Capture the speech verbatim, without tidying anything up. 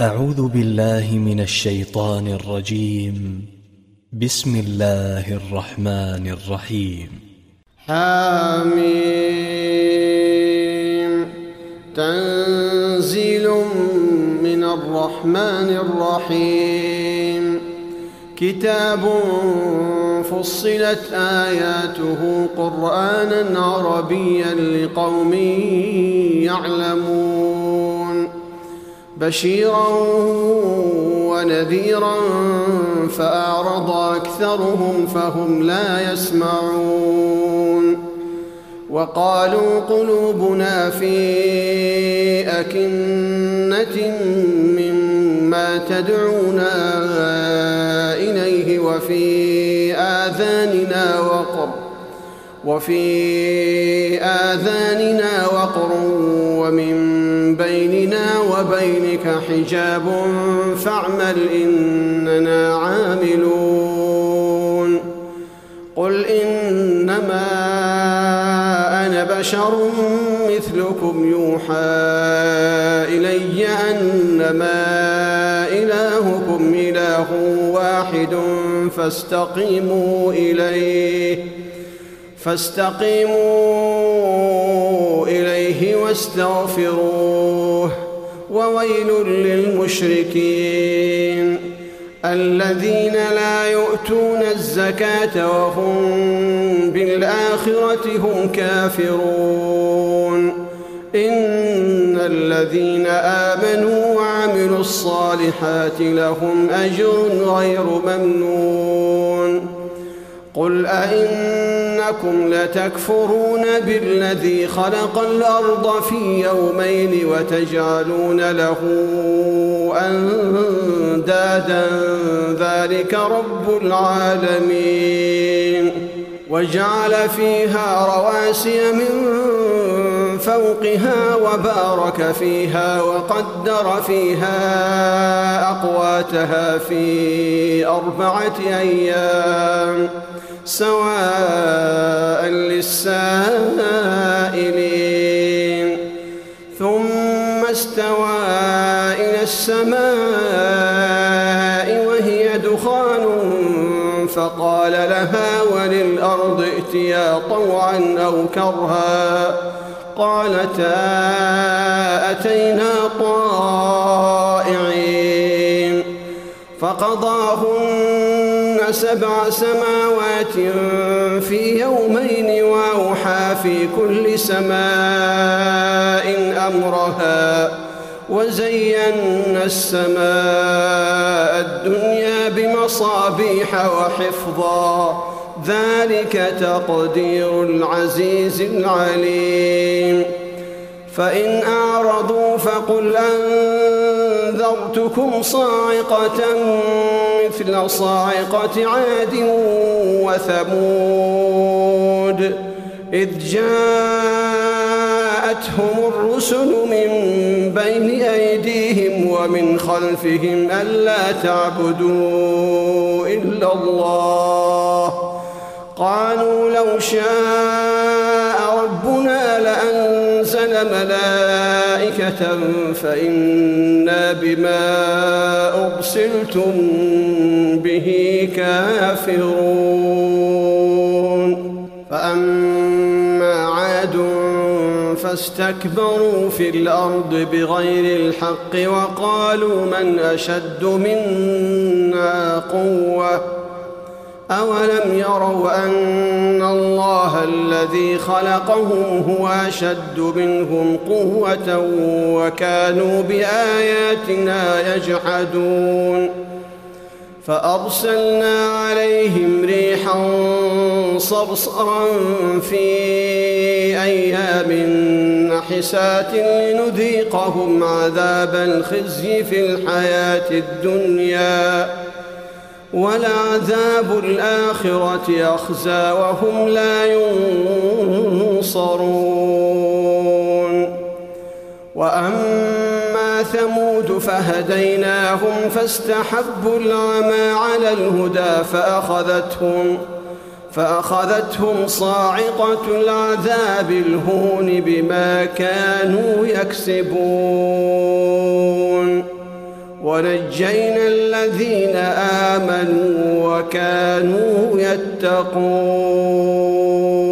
أعوذ بالله من الشيطان الرجيم. بسم الله الرحمن الرحيم. حميم. تنزيل من الرحمن الرحيم. كتاب فصلت آياته قرآنا عربيا لقوم يعلمون، بشيرا ونذيرا فأعرض أكثرهم فهم لا يسمعون. وقالوا قلوبنا في أكنة مما تدعونا إليه وفي آذاننا وقر وفي آذاننا وقر ومن بيننا وبينك حجاب فاعمل إننا عاملون. قل إنما أنا بشر مثلكم يوحى إلي أنما إلهكم إله واحد فاستقيموا إليه فاستقيموا إليه واستغفروه. وويل للمشركين الذين لا يؤتون الزكاة وهم بالآخرة هم كافرون. إن الذين آمنوا وعملوا الصالحات لهم أجر غير ممنون. قل أئنكم لتكفرون بالذي خلق الأرض في يومين وتجعلون له أندادا ذلك رب العالمين. وجعل فيها رواسي من فوقها وبارك فيها وقدر فيها أقواتها في أربعة أيام سواء للسائلين. ثم استوى إلى السماء وهي دخان فقال لها وللأرض ائتيا طوعا أو كرها قالتا أتينا طائعين. فقضاهن سبع سماوات في يومين وأوحى في كل سماء أمرها وزينا السماء الدنيا بمصابيح وحفظا ذلك تقدير العزيز العليم. فإن أعرضوا فقل أنذرتكم صاعقة مثل صاعقة عاد وثمود إذ جاءتهم الرسل من بين أيديهم ومن خلفهم ألا تعبدوا إلا الله قالوا لو شاء ربنا لأنزل ملائكة فإنا بما أرسلتم به كافرون. فأما عاد فاستكبروا في الأرض بغير الحق وقالوا من أشد منا قوة أولم يروا أن الله الذي خلقهم هو أشد منهم قوة وكانوا بآياتنا يجحدون. فأرسلنا عليهم ريحا صرصرا في أيام نحسات لنذيقهم عذاب الخزي في الحياة الدنيا ولعذاب الآخرة أخزى وهم لا ينصرون. وأما ثمود فهديناهم فاستحبوا العمى على الهدى فأخذتهم فأخذتهم صاعقة العذاب الهون بما كانوا يكسبون. ونجينا الذين آمنوا وكانوا يتقون.